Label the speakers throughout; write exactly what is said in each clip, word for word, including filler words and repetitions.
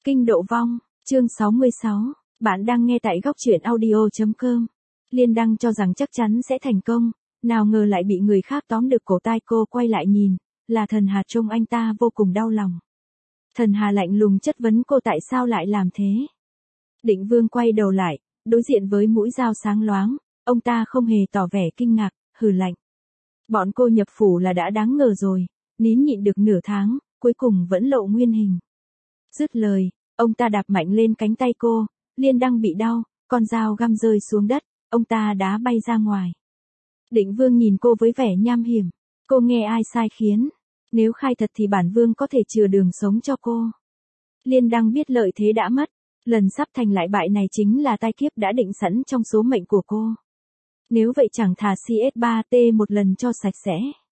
Speaker 1: Kinh độ vong, chương sáu mươi sáu, bạn đang nghe tại góc truyện audio chấm com. Liên đăng cho rằng chắc chắn sẽ thành công, nào ngờ lại bị người khác tóm được cổ tai. Cô quay lại nhìn, là Thần Hà. Trông anh ta vô cùng đau lòng. Thần Hà lạnh lùng chất vấn cô tại sao lại làm thế. Định Vương quay đầu lại, đối diện với mũi dao sáng loáng, ông ta không hề tỏ vẻ kinh ngạc, hừ lạnh. Bọn cô nhập phủ là đã đáng ngờ rồi, nín nhịn được nửa tháng, cuối cùng vẫn lộ nguyên hình. Dứt lời, ông ta đạp mạnh lên cánh tay cô, Liên đăng bị đau, con dao găm rơi xuống đất, ông ta đá bay ra ngoài. Định Vương nhìn cô với vẻ nham hiểm, cô nghe ai sai khiến, nếu khai thật thì bản vương có thể chừa đường sống cho cô. Liên đăng biết lợi thế đã mất, lần sắp thành lại bại này chính là tai kiếp đã định sẵn trong số mệnh của cô. Nếu vậy chẳng thà xê ét ba tê một lần cho sạch sẽ.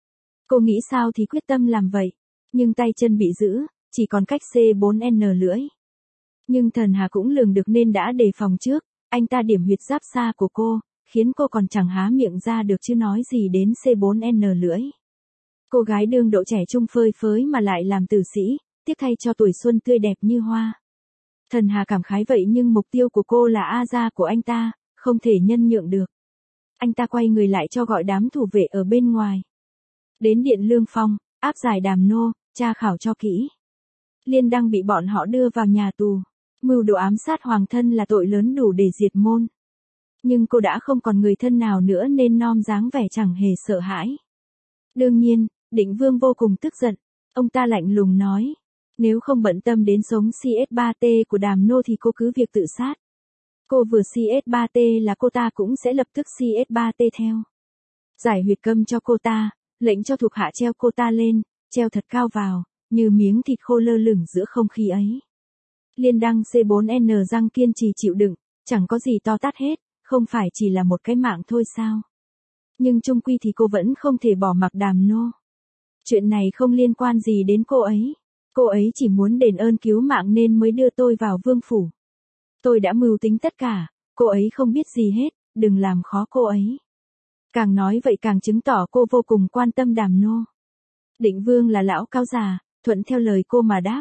Speaker 1: Cô nghĩ sao thì quyết tâm làm vậy, nhưng tay chân bị giữ, chỉ còn cách xê bốn en lưỡi. Nhưng Thần Hà cũng lường được nên đã đề phòng trước, anh ta điểm huyệt giáp xa của cô, khiến cô còn chẳng há miệng ra được chứ nói gì đến xê bốn en lưỡi. Cô gái đương độ trẻ trung phơi phới mà lại làm tử sĩ, tiếc thay cho tuổi xuân tươi đẹp như hoa. Thần Hà cảm khái vậy nhưng mục tiêu của cô là A gia của anh ta, không thể nhân nhượng được. Anh ta quay người lại cho gọi đám thủ vệ ở bên ngoài. Đến điện Lương Phong, áp giải Đàm Nô, tra khảo cho kỹ. Liên đăng bị bọn họ đưa vào nhà tù. Mưu đồ ám sát hoàng thân là tội lớn đủ để diệt môn. Nhưng cô đã không còn người thân nào nữa nên nom dáng vẻ chẳng hề sợ hãi. Đương nhiên, Định Vương vô cùng tức giận. Ông ta lạnh lùng nói. Nếu không bận tâm đến sống xê ét ba tê của Đàm Nô thì cô cứ việc tự sát. Cô vừa xê ét ba tê là cô ta cũng sẽ lập tức xê ét ba tê theo. Giải huyệt câm cho cô ta, lệnh cho thuộc hạ treo cô ta lên, treo thật cao vào, như miếng thịt khô lơ lửng giữa không khí ấy. Liên đăng xê bốn en răng kiên trì chịu đựng, chẳng có gì to tát hết, không phải chỉ là một cái mạng thôi sao. Nhưng chung quy thì cô vẫn không thể bỏ mặc Đàm Nô. Chuyện này không liên quan gì đến cô ấy. Cô ấy chỉ muốn đền ơn cứu mạng nên mới đưa tôi vào vương phủ. Tôi đã mưu tính tất cả, cô ấy không biết gì hết, đừng làm khó cô ấy. Càng nói vậy càng chứng tỏ cô vô cùng quan tâm Đàm Nô. Định Vương là lão cao già, thuận theo lời cô mà đáp.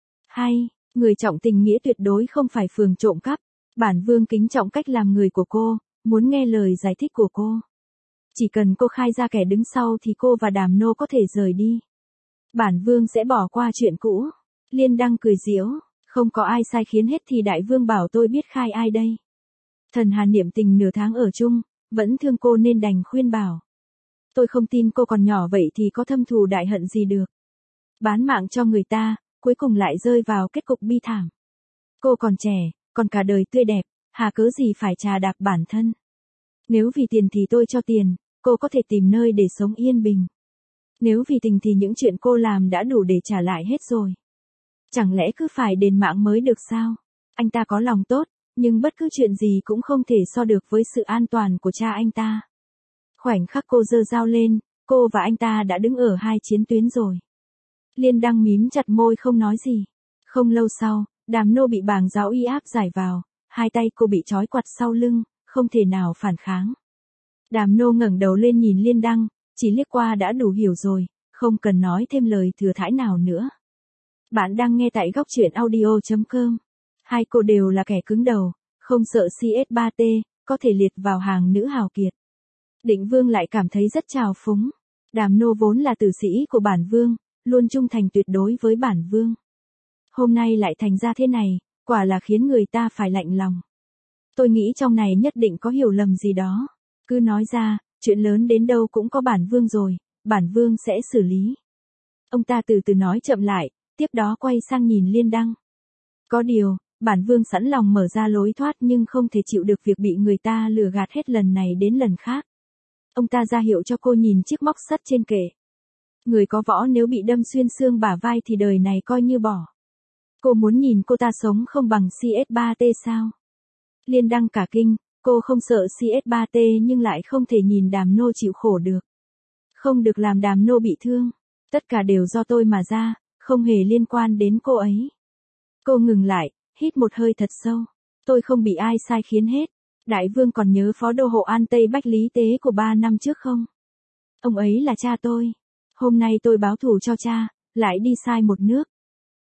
Speaker 1: Hay, người trọng tình nghĩa tuyệt đối không phải phường trộm cắp. Bản vương kính trọng cách làm người của cô, muốn nghe lời giải thích của cô. Chỉ cần cô khai ra kẻ đứng sau thì cô và Đàm Nô có thể rời đi. Bản vương sẽ bỏ qua chuyện cũ. Liên đăng cười giễu, không có ai sai khiến hết thì đại vương bảo tôi biết khai ai đây. Thần Hà niệm tình nửa tháng ở chung, vẫn thương cô nên đành khuyên bảo. Tôi không tin cô còn nhỏ vậy thì có thâm thù đại hận gì được. Bán mạng cho người ta, cuối cùng lại rơi vào kết cục bi thảm. Cô còn trẻ, còn cả đời tươi đẹp, hà cớ gì phải trà đạp bản thân. Nếu vì tiền thì tôi cho tiền, cô có thể tìm nơi để sống yên bình. Nếu vì tình thì những chuyện cô làm đã đủ để trả lại hết rồi. Chẳng lẽ cứ phải đền mạng mới được sao? Anh ta có lòng tốt, nhưng bất cứ chuyện gì cũng không thể so được với sự an toàn của cha anh ta. Khoảnh khắc cô giơ dao lên, cô và anh ta đã đứng ở hai chiến tuyến rồi. Liên đăng mím chặt môi không nói gì. Không lâu sau, Đàm Nô bị bàng giáo uy áp giải vào, hai tay cô bị trói quặt sau lưng, không thể nào phản kháng. Đàm Nô ngẩng đầu lên nhìn Liên đăng, chỉ liếc qua đã đủ hiểu rồi, không cần nói thêm lời thừa thãi nào nữa. Bạn đang nghe tại góc truyện audio chấm com. Hai cô đều là kẻ cứng đầu, không sợ xê ét ba tê, có thể liệt vào hàng nữ hào kiệt. Định Vương lại cảm thấy rất trào phúng. Đàm Nô vốn là tử sĩ của bản vương, luôn trung thành tuyệt đối với bản vương. Hôm nay lại thành ra thế này, quả là khiến người ta phải lạnh lòng. Tôi nghĩ trong này nhất định có hiểu lầm gì đó. Cứ nói ra, chuyện lớn đến đâu cũng có bản vương rồi, bản vương sẽ xử lý. Ông ta từ từ nói chậm lại, tiếp đó quay sang nhìn Liên đăng. Có điều, bản vương sẵn lòng mở ra lối thoát nhưng không thể chịu được việc bị người ta lừa gạt hết lần này đến lần khác. Ông ta ra hiệu cho cô nhìn chiếc móc sắt trên kệ. Người có võ nếu bị đâm xuyên xương bả vai thì đời này coi như bỏ. Cô muốn nhìn cô ta sống không bằng xê ét ba tê sao? Liên đăng cả kinh, cô không sợ xê ét ba tê nhưng lại không thể nhìn Đàm Nô chịu khổ được. Không được làm Đàm Nô bị thương. Tất cả đều do tôi mà ra, không hề liên quan đến cô ấy. Cô ngừng lại, hít một hơi thật sâu. Tôi không bị ai sai khiến hết. Đại vương còn nhớ phó đô hộ An Tây Bách Lý Tế của ba năm trước không? Ông ấy là cha tôi. Hôm nay tôi báo thù cho cha, lại đi sai một nước.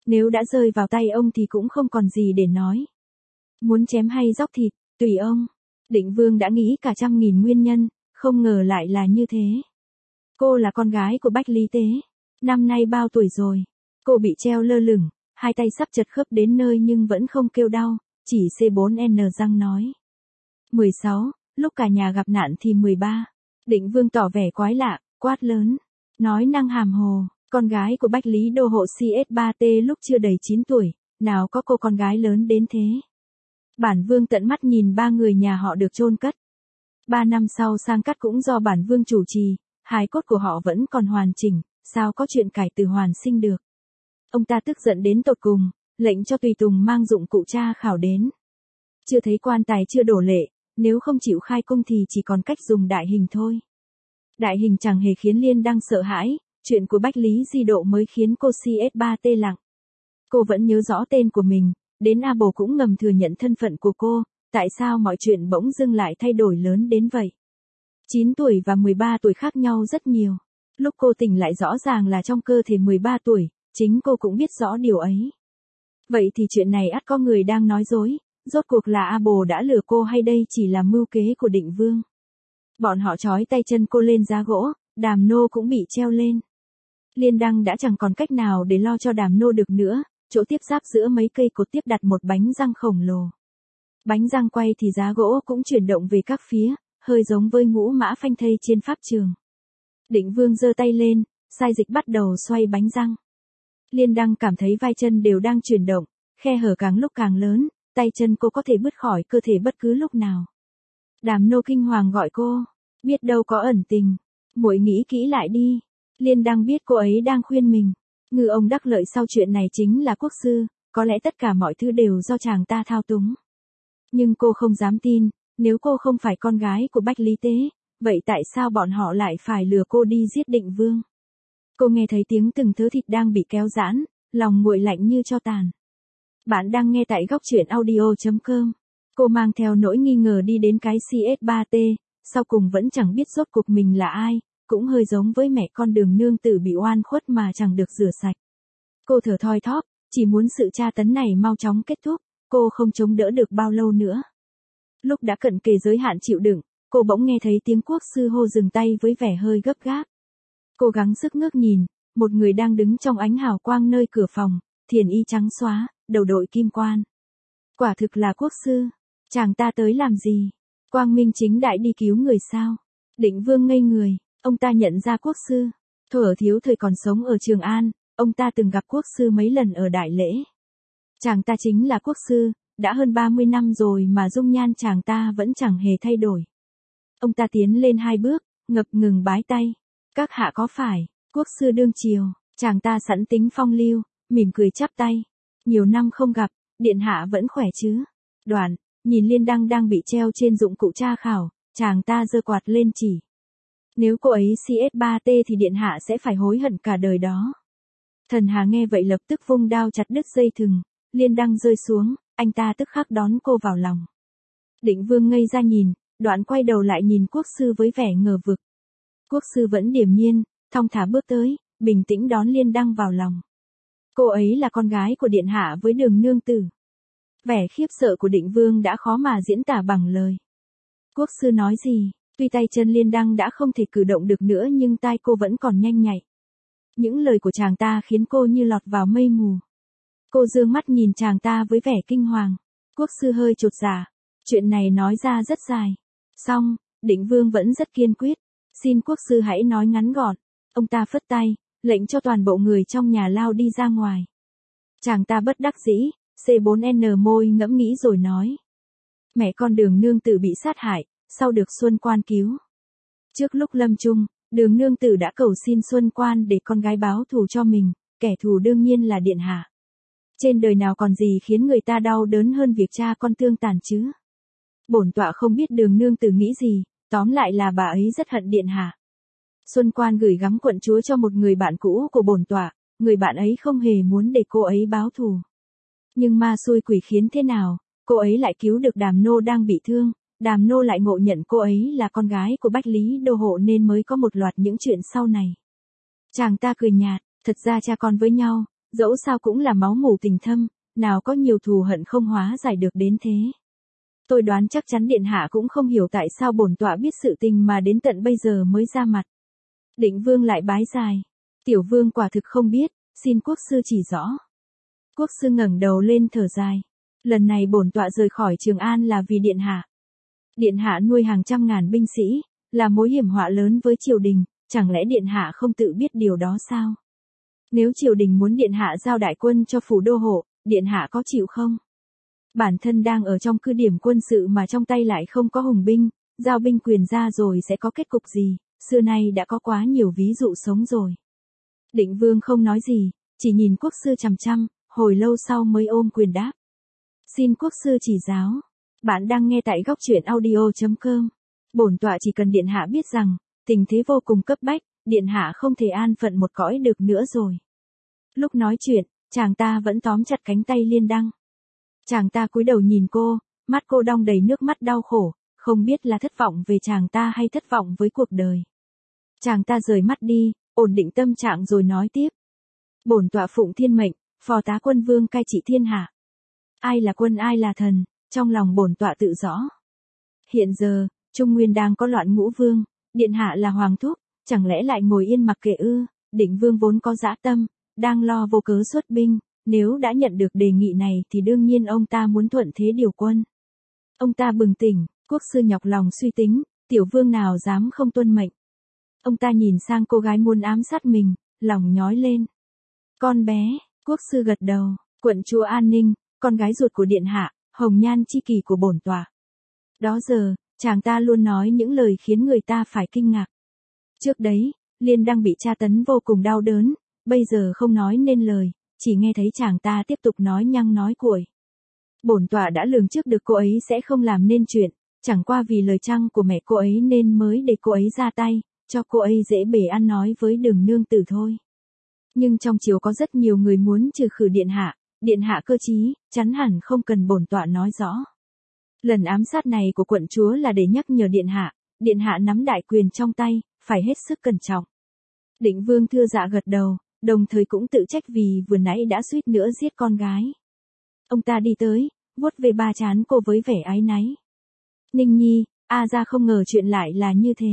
Speaker 1: Nếu đã rơi vào tay ông thì cũng không còn gì để nói. Muốn chém hay dóc thịt, tùy ông. Định Vương đã nghĩ cả trăm nghìn nguyên nhân, không ngờ lại là như thế. Cô là con gái của Bách Lý Tế. Năm nay bao tuổi rồi? Cô bị treo lơ lửng, hai tay sắp chật khớp đến nơi nhưng vẫn không kêu đau, chỉ xê bốn en răng nói. mười sáu, lúc cả nhà gặp nạn thì mười ba. Định Vương tỏ vẻ quái lạ, quát lớn. Nói năng hàm hồ, con gái của Bách Lý đô hộ xê ét ba T lúc chưa đầy chín tuổi, nào có cô con gái lớn đến thế. Bản Vương tận mắt nhìn ba người nhà họ được chôn cất. Ba năm sau sang cắt cũng do bản Vương chủ trì, hài cốt của họ vẫn còn hoàn chỉnh, sao có chuyện cải từ hoàn sinh được. Ông ta tức giận đến tột cùng, lệnh cho tùy tùng mang dụng cụ tra khảo đến. Chưa thấy quan tài chưa đổ lệ, nếu không chịu khai cung thì chỉ còn cách dùng đại hình thôi. Đại hình chẳng hề khiến Liên Đăng sợ hãi, chuyện của Bách Lý Di Độ mới khiến cô xê ét ba T lặng. Cô vẫn nhớ rõ tên của mình, đến A Bồ cũng ngầm thừa nhận thân phận của cô, tại sao mọi chuyện bỗng dưng lại thay đổi lớn đến vậy. chín tuổi và mười ba tuổi khác nhau rất nhiều. Lúc cô tỉnh lại rõ ràng là trong cơ thể mười ba tuổi, chính cô cũng biết rõ điều ấy. Vậy thì chuyện này ắt có người đang nói dối, rốt cuộc là A Bồ đã lừa cô hay đây chỉ là mưu kế của Định Vương. Bọn họ trói tay chân cô lên giá gỗ, Đàm Nô cũng bị treo lên. Liên Đăng đã chẳng còn cách nào để lo cho Đàm Nô được nữa, chỗ tiếp giáp giữa mấy cây cột tiếp đặt một bánh răng khổng lồ. Bánh răng quay thì giá gỗ cũng chuyển động về các phía, hơi giống với ngũ mã phanh thây trên pháp trường. Định Vương giơ tay lên, sai dịch bắt đầu xoay bánh răng. Liên Đăng cảm thấy vai chân đều đang chuyển động, khe hở càng lúc càng lớn, tay chân cô có thể bứt khỏi cơ thể bất cứ lúc nào. Đàm Nô kinh hoàng gọi cô, biết đâu có ẩn tình, muội nghĩ kỹ lại đi. Liên Đăng biết cô ấy đang khuyên mình. Ngư ông đắc lợi sau chuyện này chính là quốc sư, có lẽ tất cả mọi thứ đều do chàng ta thao túng. Nhưng cô không dám tin, nếu cô không phải con gái của Bách Lý Tế, vậy tại sao bọn họ lại phải lừa cô đi giết Định Vương? Cô nghe thấy tiếng từng thớ thịt đang bị kéo giãn, lòng nguội lạnh như tro tàn. Bạn đang nghe tại góc truyện audio chấm com. Cô mang theo nỗi nghi ngờ đi đến cái xê ét ba T, sau cùng vẫn chẳng biết rốt cuộc mình là ai, cũng hơi giống với mẹ con Đường nương tử bị oan khuất mà chẳng được rửa sạch. Cô thở thoi thóp, chỉ muốn sự tra tấn này mau chóng kết thúc, cô không chống đỡ được bao lâu nữa. Lúc đã cận kề giới hạn chịu đựng, cô bỗng nghe thấy tiếng quốc sư hô dừng tay với vẻ hơi gấp gáp. Cô gắng sức ngước nhìn, một người đang đứng trong ánh hào quang nơi cửa phòng, thiền y trắng xóa, đầu đội kim quan. Quả thực là quốc sư, chàng ta tới làm gì? Quang minh chính đại đi cứu người sao? Định Vương ngây người, ông ta nhận ra quốc sư. Thuở thiếu thời còn sống ở Trường An, ông ta từng gặp quốc sư mấy lần ở đại lễ. Chàng ta chính là quốc sư, đã hơn ba mươi năm rồi mà dung nhan chàng ta vẫn chẳng hề thay đổi. Ông ta tiến lên hai bước, ngập ngừng bái tay. Các hạ có phải, quốc sư đương triều, chàng ta sẵn tính phong lưu, mỉm cười chắp tay. Nhiều năm không gặp, điện hạ vẫn khỏe chứ? Đoạn, nhìn Liên Đăng đang bị treo trên dụng cụ tra khảo, chàng ta giơ quạt lên chỉ. Nếu cô ấy xê ét ba T thì điện hạ sẽ phải hối hận cả đời đó. Thần Hà nghe vậy lập tức vung đao chặt đứt dây thừng, Liên Đăng rơi xuống, anh ta tức khắc đón cô vào lòng. Định Vương ngây ra nhìn, đoạn quay đầu lại nhìn quốc sư với vẻ ngờ vực. Quốc sư vẫn điềm nhiên, thong thả bước tới, bình tĩnh đón Liên Đăng vào lòng. Cô ấy là con gái của điện hạ với Đường nương tử. Vẻ khiếp sợ của Định Vương đã khó mà diễn tả bằng lời. Quốc sư nói gì? Tuy tay chân Liên Đăng đã không thể cử động được nữa nhưng tai cô vẫn còn nhanh nhạy. Những lời của chàng ta khiến cô như lọt vào mây mù. Cô dương mắt nhìn chàng ta với vẻ kinh hoàng. Quốc sư hơi chột dạ. Chuyện này nói ra rất dài. Xong, Định Vương vẫn rất kiên quyết. Xin quốc sư hãy nói ngắn gọn. Ông ta phất tay, lệnh cho toàn bộ người trong nhà lao đi ra ngoài. Chàng ta bất đắc dĩ, xê bốn en môi ngẫm nghĩ rồi nói. Mẹ con Đường nương tử bị sát hại, sau được Xuân Quan cứu. Trước lúc lâm chung, Đường nương tử đã cầu xin Xuân Quan để con gái báo thù cho mình, kẻ thù đương nhiên là điện hạ. Trên đời nào còn gì khiến người ta đau đớn hơn việc cha con tương tàn chứ? Bổn tọa không biết Đường nương tử nghĩ gì, tóm lại là bà ấy rất hận điện hạ. Xuân Quan gửi gắm quận chúa cho một người bạn cũ của bổn tọa, người bạn ấy không hề muốn để cô ấy báo thù. Nhưng ma xui quỷ khiến thế nào, cô ấy lại cứu được Đàm Nô đang bị thương, Đàm Nô lại ngộ nhận cô ấy là con gái của Bách Lý đô hộ nên mới có một loạt những chuyện sau này. Chàng ta cười nhạt, thật ra cha con với nhau, Dẫu sao cũng là máu mủ tình thâm, nào có nhiều thù hận không hóa giải được đến thế. Tôi đoán chắc chắn điện hạ cũng không hiểu tại sao bổn tọa biết sự tình mà đến tận bây giờ mới ra mặt. Định vương lại bái dài. Tiểu vương quả thực không biết, xin quốc sư chỉ rõ. Quốc sư ngẩng đầu lên thở dài. Lần này bổn tọa rời khỏi Trường An là vì điện hạ. Điện hạ nuôi hàng trăm ngàn binh sĩ, là mối hiểm họa lớn với triều đình, chẳng lẽ điện hạ không tự biết điều đó sao? Nếu triều đình muốn điện hạ giao đại quân cho phủ đô hộ, điện hạ có chịu không? Bản thân đang ở trong cứ điểm quân sự mà trong tay lại không có hùng binh, giao binh quyền ra rồi sẽ có kết cục gì, xưa nay đã có quá nhiều ví dụ sống rồi. Định vương không nói gì, chỉ nhìn quốc sư chằm chằm, hồi lâu sau mới ôm quyền đáp. Xin quốc sư chỉ giáo. Bạn đang nghe tại góc truyện audio chấm com. Bổn tọa chỉ cần điện hạ biết rằng, tình thế vô cùng cấp bách, điện hạ không thể an phận một cõi được nữa rồi. Lúc nói chuyện, chàng ta vẫn tóm chặt cánh tay Liên Đăng. Chàng ta cúi đầu nhìn cô, mắt cô đong đầy nước mắt đau khổ, không biết là thất vọng về chàng ta hay thất vọng với cuộc đời. Chàng ta rời mắt đi, ổn định tâm trạng rồi nói tiếp. Bổn tọa phụng thiên mệnh, phò tá quân vương cai trị thiên hạ. Ai là quân ai là thần, trong lòng bổn tọa tự rõ. Hiện giờ, Trung Nguyên đang có loạn ngũ vương, điện hạ là hoàng thúc, chẳng lẽ lại ngồi yên mặc kệ ư? Định vương vốn có dã tâm, đang lo vô cớ xuất binh, nếu đã nhận được đề nghị này thì đương nhiên ông ta muốn thuận thế điều quân. Ông ta bừng tỉnh, quốc sư nhọc lòng suy tính, tiểu vương nào dám không tuân mệnh. Ông ta nhìn sang cô gái muốn ám sát mình, lòng nhói lên. Con bé, quốc sư gật đầu, quận chúa An Ninh, con gái ruột của điện hạ, hồng nhan chi kỷ của bổn tọa. Đó giờ, chàng ta luôn nói những lời khiến người ta phải kinh ngạc. Trước đấy, Liên đang bị tra tấn vô cùng đau đớn, bây giờ không nói nên lời, chỉ nghe thấy chàng ta tiếp tục nói nhăng nói cuội. Bổn tọa đã lường trước được cô ấy sẽ không làm nên chuyện, chẳng qua vì lời trăng của mẹ cô ấy nên mới để cô ấy ra tay, cho cô ấy dễ bề ăn nói với Đường nương tử thôi. Nhưng trong triều có rất nhiều người muốn trừ khử điện hạ, điện hạ cơ trí, chắn hẳn không cần bổn tọa nói rõ. Lần ám sát này của quận chúa là để nhắc nhở điện hạ, điện hạ nắm đại quyền trong tay, phải hết sức cẩn trọng. Định vương thưa dạ gật đầu, đồng thời cũng tự trách vì vừa nãy đã suýt nữa giết con gái. Ông ta đi tới, vuốt về ba trán cô với vẻ áy náy. Ninh Nhi, a ra không ngờ chuyện lại là như thế.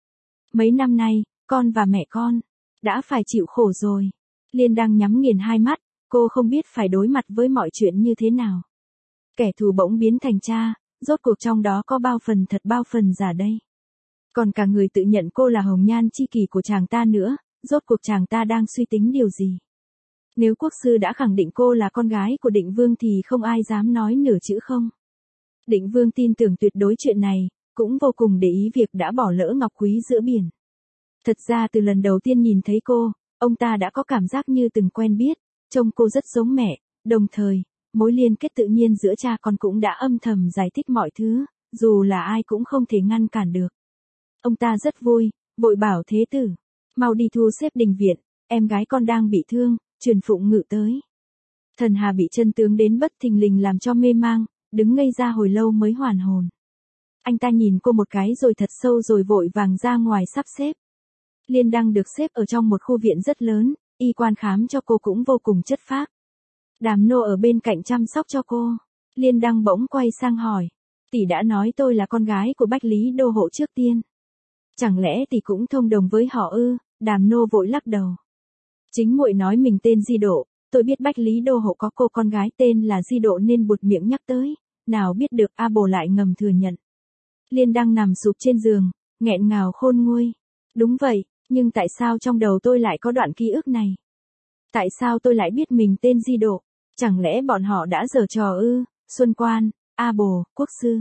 Speaker 1: Mấy năm nay, con và mẹ con đã phải chịu khổ rồi. Liên đang nhắm nghiền hai mắt, cô không biết phải đối mặt với mọi chuyện như thế nào. Kẻ thù bỗng biến thành cha, rốt cuộc trong đó có bao phần thật bao phần giả đây. Còn cả người tự nhận cô là hồng nhan chi kỷ của chàng ta nữa, rốt cuộc chàng ta đang suy tính điều gì. Nếu quốc sư đã khẳng định cô là con gái của định vương thì không ai dám nói nửa chữ không. Định vương tin tưởng tuyệt đối chuyện này, cũng vô cùng để ý việc đã bỏ lỡ ngọc quý giữa biển. Thật ra từ lần đầu tiên nhìn thấy cô, ông ta đã có cảm giác như từng quen biết, trông cô rất giống mẹ, đồng thời, mối liên kết tự nhiên giữa cha con cũng đã âm thầm giải thích mọi thứ, dù là ai cũng không thể ngăn cản được. Ông ta rất vui, vội bảo thế tử, mau đi thu xếp đình viện, em gái con đang bị thương, truyền phụng ngự tới. Thần Hà bị chân tướng đến bất thình lình làm cho mê mang, đứng ngây ra hồi lâu mới hoàn hồn. Anh ta nhìn cô một cái rồi thật sâu rồi vội vàng ra ngoài sắp xếp. Liên Đăng được xếp ở trong một khu viện rất lớn, y quan khám cho cô cũng vô cùng chất phác. Đàm Nô ở bên cạnh chăm sóc cho cô. Liên Đăng bỗng quay sang hỏi, tỷ đã nói tôi là con gái của Bách Lý đô hộ trước tiên. Chẳng lẽ tỷ cũng thông đồng với họ ư? Đàm Nô vội lắc đầu. Chính muội nói mình tên Di Độ, tôi biết Bách Lý đô hộ có cô con gái tên là Di Độ nên buột miệng nhắc tới, nào biết được A Bồ lại ngầm thừa nhận. Liên Đăng nằm sụp trên giường, nghẹn ngào khôn nguôi. Đúng vậy, nhưng tại sao trong đầu tôi lại có đoạn ký ức này? Tại sao tôi lại biết mình tên Di Độ? Chẳng lẽ bọn họ đã giở trò ư? Xuân Quan, A Bồ, quốc sư.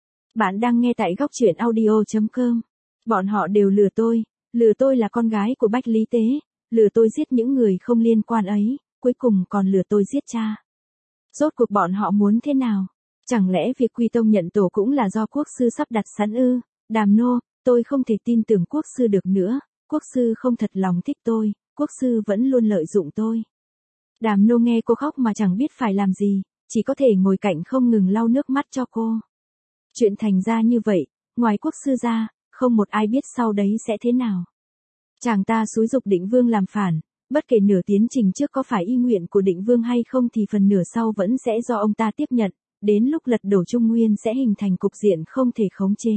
Speaker 1: Bạn đang nghe tại góc truyện audio chấm com. Bọn họ đều lừa tôi, lừa tôi là con gái của Bách Lý Tế, lừa tôi giết những người không liên quan ấy, cuối cùng còn lừa tôi giết cha. Rốt cuộc bọn họ muốn thế nào? Chẳng lẽ việc quy tông nhận tổ cũng là do quốc sư sắp đặt sẵn ư? Đàm Nô, tôi không thể tin tưởng quốc sư được nữa, quốc sư không thật lòng thích tôi, quốc sư vẫn luôn lợi dụng tôi. Đàm Nô nghe cô khóc mà chẳng biết phải làm gì, chỉ có thể ngồi cạnh không ngừng lau nước mắt cho cô. Chuyện thành ra như vậy, ngoài quốc sư ra, không một ai biết sau đấy sẽ thế nào. Chàng ta xúi giục Định vương làm phản, Bất kể nửa tiến trình trước có phải y nguyện của định vương hay không thì phần nửa sau vẫn sẽ do ông ta tiếp nhận, đến lúc lật đổ Trung Nguyên sẽ hình thành cục diện không thể khống chế.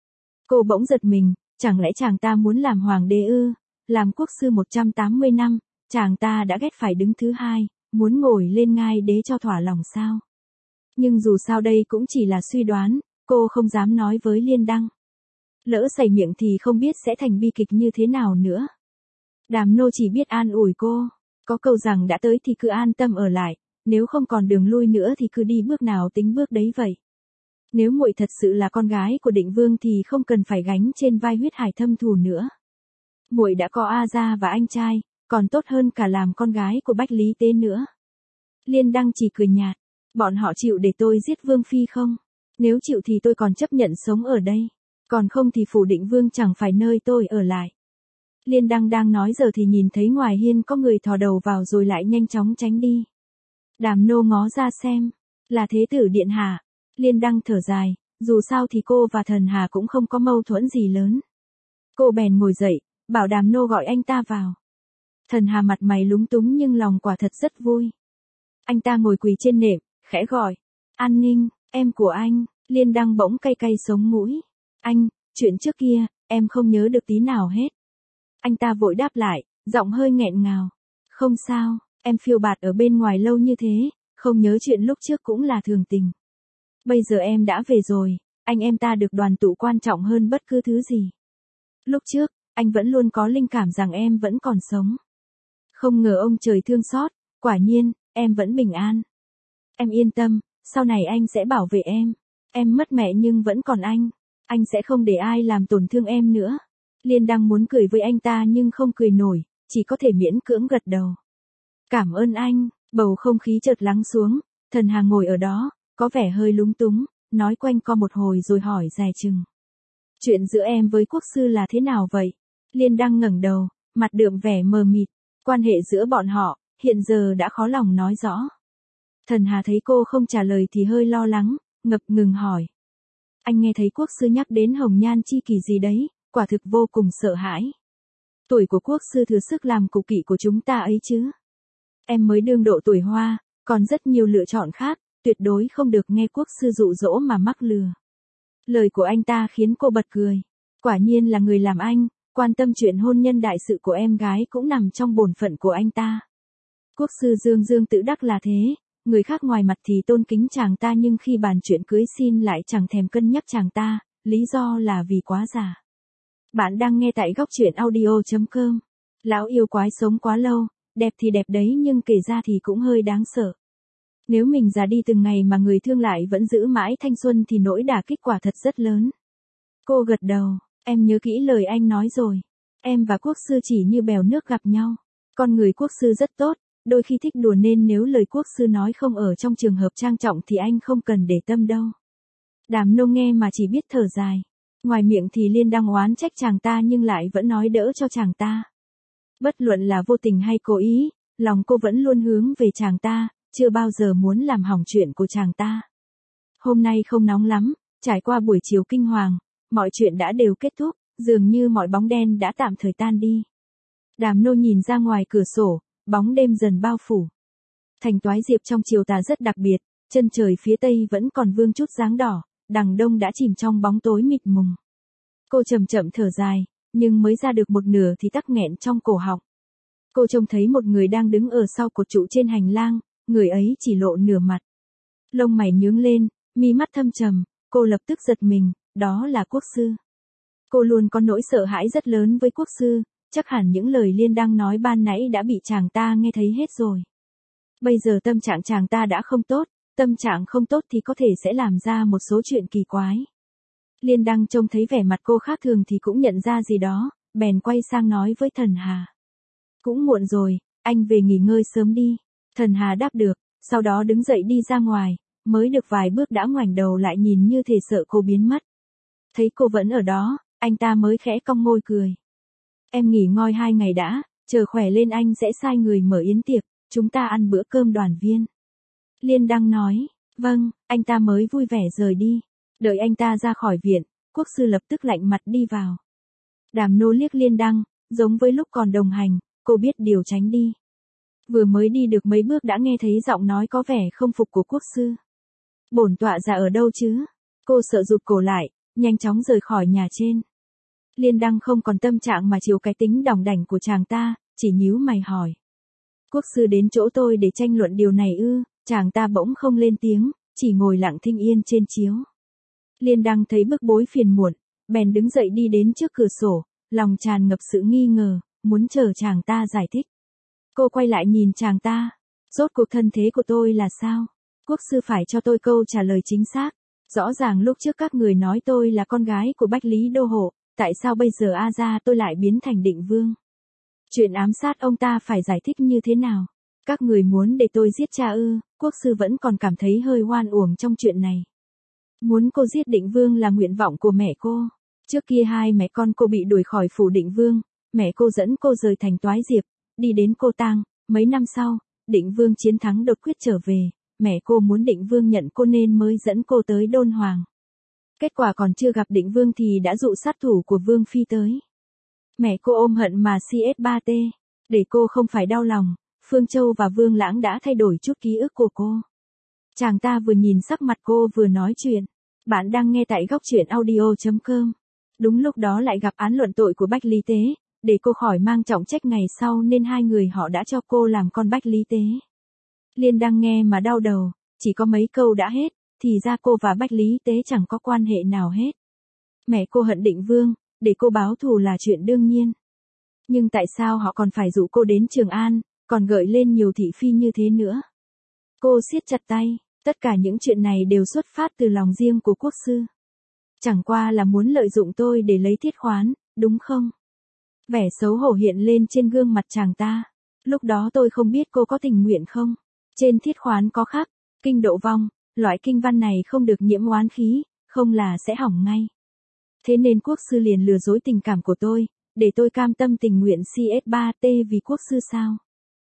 Speaker 1: Cô bỗng giật mình, chẳng lẽ chàng ta muốn làm hoàng đế ư, làm quốc sư một trăm tám mươi năm, chàng ta đã ghét phải đứng thứ hai, muốn ngồi lên ngai đế cho thỏa lòng sao? Nhưng dù sao đây cũng chỉ là suy đoán, cô không dám nói với Liên Đăng. Lỡ xảy miệng thì không biết sẽ thành bi kịch như thế nào nữa. Đàm Nô chỉ biết an ủi cô, có câu rằng đã tới thì cứ an tâm ở lại, nếu không còn đường lui nữa thì cứ đi bước nào tính bước đấy vậy. Nếu muội thật sự là con gái của Định Vương thì không cần phải gánh trên vai huyết hải thâm thù nữa. Muội đã có A Gia và anh trai, còn tốt hơn cả làm con gái của Bách Lý Tế nữa. Liên Đăng chỉ cười nhạt, bọn họ chịu để tôi giết Vương Phi không? Nếu chịu thì tôi còn chấp nhận sống ở đây, còn không thì phủ Định Vương chẳng phải nơi tôi ở lại. Liên Đăng đang nói giờ thì nhìn thấy ngoài hiên có người thò đầu vào rồi lại nhanh chóng tránh đi. Đàm Nô ngó ra xem, là Thế tử điện hạ. Liên Đăng thở dài, dù sao thì cô và Thần Hà cũng không có mâu thuẫn gì lớn. Cô bèn ngồi dậy, bảo Đàm Nô gọi anh ta vào. Thần Hà mặt mày lúng túng nhưng lòng quả thật rất vui. Anh ta ngồi quỳ trên nệm, khẽ gọi, An Ninh, em của anh. Liên Đăng bỗng cay cay sống mũi. Anh, chuyện trước kia, em không nhớ được tí nào hết. Anh ta vội đáp lại, giọng hơi nghẹn ngào. Không sao, em phiêu bạt ở bên ngoài lâu như thế, không nhớ chuyện lúc trước cũng là thường tình. Bây giờ em đã về rồi, anh em ta được đoàn tụ quan trọng hơn bất cứ thứ gì. Lúc trước, anh vẫn luôn có linh cảm rằng em vẫn còn sống. Không ngờ ông trời thương xót, quả nhiên, em vẫn bình an. Em yên tâm, sau này anh sẽ bảo vệ em. Em mất mẹ nhưng vẫn còn anh. Anh sẽ không để ai làm tổn thương em nữa. Liên Đăng muốn cười với anh ta nhưng không cười nổi, chỉ có thể miễn cưỡng gật đầu. Cảm ơn anh, bầu không khí chợt lắng xuống, Thần Hà ngồi ở đó, có vẻ hơi lúng túng, nói quanh co một hồi rồi hỏi dài chừng. Chuyện giữa em với quốc sư là thế nào vậy? Liên Đăng ngẩng đầu, mặt đượm vẻ mờ mịt, quan hệ giữa bọn họ, hiện giờ đã khó lòng nói rõ. Thần Hà thấy cô không trả lời thì hơi lo lắng, ngập ngừng hỏi. Anh nghe thấy quốc sư nhắc đến hồng nhan chi kỷ gì đấy, quả thực vô cùng sợ hãi. Tuổi của quốc sư thừa sức làm cụ kỵ của chúng ta ấy chứ. Em mới đương độ tuổi hoa, còn rất nhiều lựa chọn khác, tuyệt đối không được nghe quốc sư dụ dỗ mà mắc lừa. Lời của anh ta khiến cô bật cười. Quả nhiên là người làm anh, quan tâm chuyện hôn nhân đại sự của em gái cũng nằm trong bổn phận của anh ta. Quốc sư Dương Dương tự đắc là thế, người khác ngoài mặt thì tôn kính chàng ta nhưng khi bàn chuyện cưới xin lại chẳng thèm cân nhắc chàng ta, lý do là vì quá già. Bạn đang nghe tại góc truyện audio chấm com. Lão yêu quái sống quá lâu, đẹp thì đẹp đấy nhưng kể ra thì cũng hơi đáng sợ. Nếu mình già đi từng ngày mà người thương lại vẫn giữ mãi thanh xuân thì nỗi đả kích quả thật rất lớn. Cô gật đầu, em nhớ kỹ lời anh nói rồi. Em và quốc sư chỉ như bèo nước gặp nhau. Con người quốc sư rất tốt, đôi khi thích đùa nên nếu lời quốc sư nói không ở trong trường hợp trang trọng thì anh không cần để tâm đâu. Đàm Nô nghe mà chỉ biết thở dài. Ngoài miệng thì Liên Đăng oán trách chàng ta nhưng lại vẫn nói đỡ cho chàng ta. Bất luận là vô tình hay cố ý, lòng cô vẫn luôn hướng về chàng ta, chưa bao giờ muốn làm hỏng chuyện của chàng ta. Hôm nay không nóng lắm, trải qua buổi chiều kinh hoàng, mọi chuyện đã đều kết thúc, dường như mọi bóng đen đã tạm thời tan đi. Đàm Nô nhìn ra ngoài cửa sổ, bóng đêm dần bao phủ. Thành Toái Diệp trong chiều tà rất đặc biệt, chân trời phía tây vẫn còn vương chút dáng đỏ, đằng đông đã chìm trong bóng tối mịt mùng. Cô chậm chậm thở dài, nhưng mới ra được một nửa thì tắc nghẹn trong cổ họng. Cô trông thấy một người đang đứng ở sau cột trụ trên hành lang, người ấy chỉ lộ nửa mặt. Lông mày nhướng lên, mi mắt thâm trầm, cô lập tức giật mình, đó là quốc sư. Cô luôn có nỗi sợ hãi rất lớn với quốc sư, chắc hẳn những lời Liên Đăng nói ban nãy đã bị chàng ta nghe thấy hết rồi. Bây giờ tâm trạng chàng ta đã không tốt, tâm trạng không tốt thì có thể sẽ làm ra một số chuyện kỳ quái. Liên Đăng trông thấy vẻ mặt cô khác thường thì cũng nhận ra gì đó, bèn quay sang nói với Thần Hà. Cũng muộn rồi, anh về nghỉ ngơi sớm đi. Thần Hà đáp được, sau đó đứng dậy đi ra ngoài, mới được vài bước đã ngoảnh đầu lại nhìn như thể sợ cô biến mất. Thấy cô vẫn ở đó, anh ta mới khẽ cong môi cười. Em nghỉ ngơi hai ngày đã, chờ khỏe lên anh sẽ sai người mở yến tiệc, chúng ta ăn bữa cơm đoàn viên. Liên Đăng nói, vâng, anh ta mới vui vẻ rời đi. Đợi anh ta ra khỏi viện, quốc sư lập tức lạnh mặt đi vào. Đàm Nô liếc Liên Đăng, giống với lúc còn đồng hành, cô biết điều tránh đi. Vừa mới đi được mấy bước đã nghe thấy giọng nói có vẻ không phục của quốc sư. Bổn tọa già ở đâu chứ? Cô sợ rụt cổ lại, nhanh chóng rời khỏi nhà trên. Liên Đăng không còn tâm trạng mà chiều cái tính đỏng đảnh của chàng ta, chỉ nhíu mày hỏi. Quốc sư đến chỗ tôi để tranh luận điều này ư? Chàng ta bỗng không lên tiếng, chỉ ngồi lặng thinh yên trên chiếu. Liên Đăng thấy bức bối phiền muộn, bèn đứng dậy đi đến trước cửa sổ, lòng tràn ngập sự nghi ngờ, muốn chờ chàng ta giải thích. Cô quay lại nhìn chàng ta. Rốt cuộc thân thế của tôi là sao? Quốc sư phải cho tôi câu trả lời chính xác. Rõ ràng lúc trước các người nói tôi là con gái của Bách Lý Đô Hộ, tại sao bây giờ A gia tôi lại biến thành Định Vương? Chuyện ám sát ông ta phải giải thích như thế nào? Các người muốn để tôi giết cha ư? Quốc sư vẫn còn cảm thấy hơi oan uổng trong chuyện này. Muốn cô giết Định Vương là nguyện vọng của mẹ cô. Trước kia hai mẹ con cô bị đuổi khỏi phủ Định Vương, mẹ cô dẫn cô rời thành Toái Diệp, đi đến Cô Tang. Mấy năm sau, Định Vương chiến thắng đột quyết trở về, mẹ cô muốn Định Vương nhận cô nên mới dẫn cô tới Đôn Hoàng. Kết quả còn chưa gặp Định Vương thì đã dụ sát thủ của Vương Phi tới. Mẹ cô ôm hận mà xê ét ba tê, để cô không phải đau lòng, Phương Châu và Vương Lãng đã thay đổi chút ký ức của cô. Chàng ta vừa nhìn sắc mặt cô vừa nói chuyện. Bạn đang nghe tại góc truyện audio chấm com. Đúng lúc đó lại gặp án luận tội của Bách Lý Tế, để cô khỏi mang trọng trách ngày sau nên hai người họ đã cho cô làm con Bách Lý Tế. Liên Đăng nghe mà đau đầu, chỉ có mấy câu đã hết, thì ra cô và Bách Lý Tế chẳng có quan hệ nào hết. Mẹ cô hận Định Vương, để cô báo thù là chuyện đương nhiên. Nhưng tại sao họ còn phải dụ cô đến Trường An, còn gợi lên nhiều thị phi như thế nữa? Cô siết chặt tay, tất cả những chuyện này đều xuất phát từ lòng riêng của quốc sư. Chẳng qua là muốn lợi dụng tôi để lấy thiết khoán, đúng không? Vẻ xấu hổ hiện lên trên gương mặt chàng ta. Lúc đó tôi không biết cô có tình nguyện không? Trên thiết khoán có khắc, kinh độ vong, loại kinh văn này không được nhiễm oán khí, không là sẽ hỏng ngay. Thế nên quốc sư liền lừa dối tình cảm của tôi, để tôi cam tâm tình nguyện xê ét ba tê vì quốc sư sao?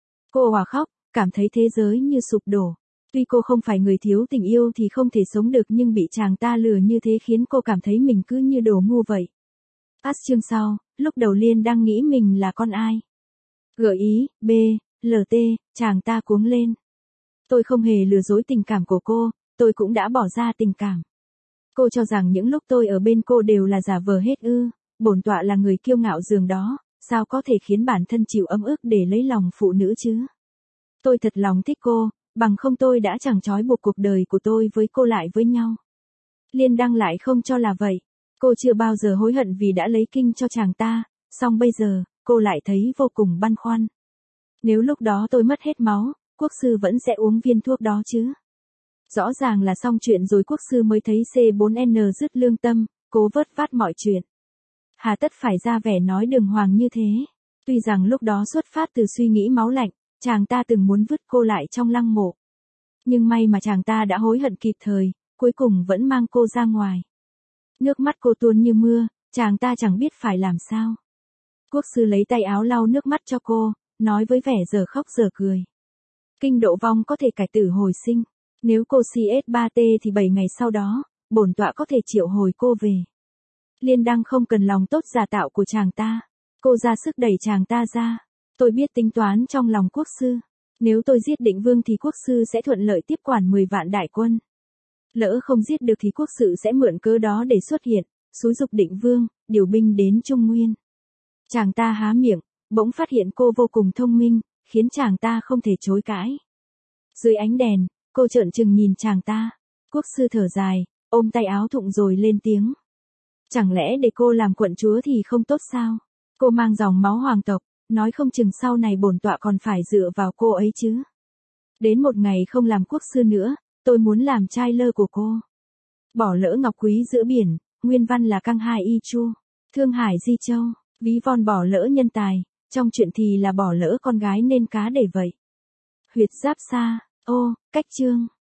Speaker 1: Cô hòa khóc, cảm thấy thế giới như sụp đổ. Tuy cô không phải người thiếu tình yêu thì không thể sống được nhưng bị chàng ta lừa như thế khiến cô cảm thấy mình cứ như đồ ngu vậy. Át chương sau, lúc đầu Liên đang nghĩ mình là con ai. Gợi ý, B, lờ tê, chàng ta cuống lên. Tôi không hề lừa dối tình cảm của cô, tôi cũng đã bỏ ra tình cảm. Cô cho rằng những lúc tôi ở bên cô đều là giả vờ hết ư? Bổn tọa là người kiêu ngạo giường đó, sao có thể khiến bản thân chịu ấm ức để lấy lòng phụ nữ chứ? Tôi thật lòng thích cô, bằng không tôi đã chẳng trói buộc cuộc đời của tôi với cô lại với nhau. Liên Đăng lại không cho là vậy. Cô chưa bao giờ hối hận vì đã lấy kinh cho chàng ta, song bây giờ, cô lại thấy vô cùng băn khoăn. Nếu lúc đó tôi mất hết máu, quốc sư vẫn sẽ uống viên thuốc đó chứ? Rõ ràng là xong chuyện rồi quốc sư mới thấy C bốn N dứt lương tâm, cố vớt vát mọi chuyện. Hà tất phải ra vẻ nói đường hoàng như thế. Tuy rằng lúc đó xuất phát từ suy nghĩ máu lạnh, chàng ta từng muốn vứt cô lại trong lăng mộ. Nhưng may mà chàng ta đã hối hận kịp thời, cuối cùng vẫn mang cô ra ngoài. Nước mắt cô tuôn như mưa, chàng ta chẳng biết phải làm sao. Quốc sư lấy tay áo lau nước mắt cho cô, nói với vẻ giờ khóc giờ cười. Kinh độ vong có thể cải tử hồi sinh. Nếu cô xê ét ba tê thì bảy ngày sau đó, bổn tọa có thể triệu hồi cô về. Liên Đăng không cần lòng tốt giả tạo của chàng ta. Cô ra sức đẩy chàng ta ra. Tôi biết tính toán trong lòng quốc sư. Nếu tôi giết Định Vương thì quốc sư sẽ thuận lợi tiếp quản mười vạn đại quân. Lỡ không giết được thì quốc sư sẽ mượn cớ đó để xuất hiện, xúi giục Định Vương, điều binh đến Trung Nguyên. Chàng ta há miệng, bỗng phát hiện cô vô cùng thông minh, khiến chàng ta không thể chối cãi. Dưới ánh đèn, cô trợn trừng nhìn chàng ta. Quốc sư thở dài, ôm tay áo thụng rồi lên tiếng. Chẳng lẽ để cô làm quận chúa thì không tốt sao? Cô mang dòng máu hoàng tộc, nói không chừng sau này bổn tọa còn phải dựa vào cô ấy chứ. Đến một ngày không làm quốc sư nữa, tôi muốn làm trai lơ của cô. Bỏ lỡ ngọc quý giữa biển, nguyên văn là Căng Hai Y Chu, Thương Hải Di Châu, ví von bỏ lỡ nhân tài, trong chuyện thì là bỏ lỡ con gái nên cá để vậy. Huyệt Giáp Sa, ô, cách chương.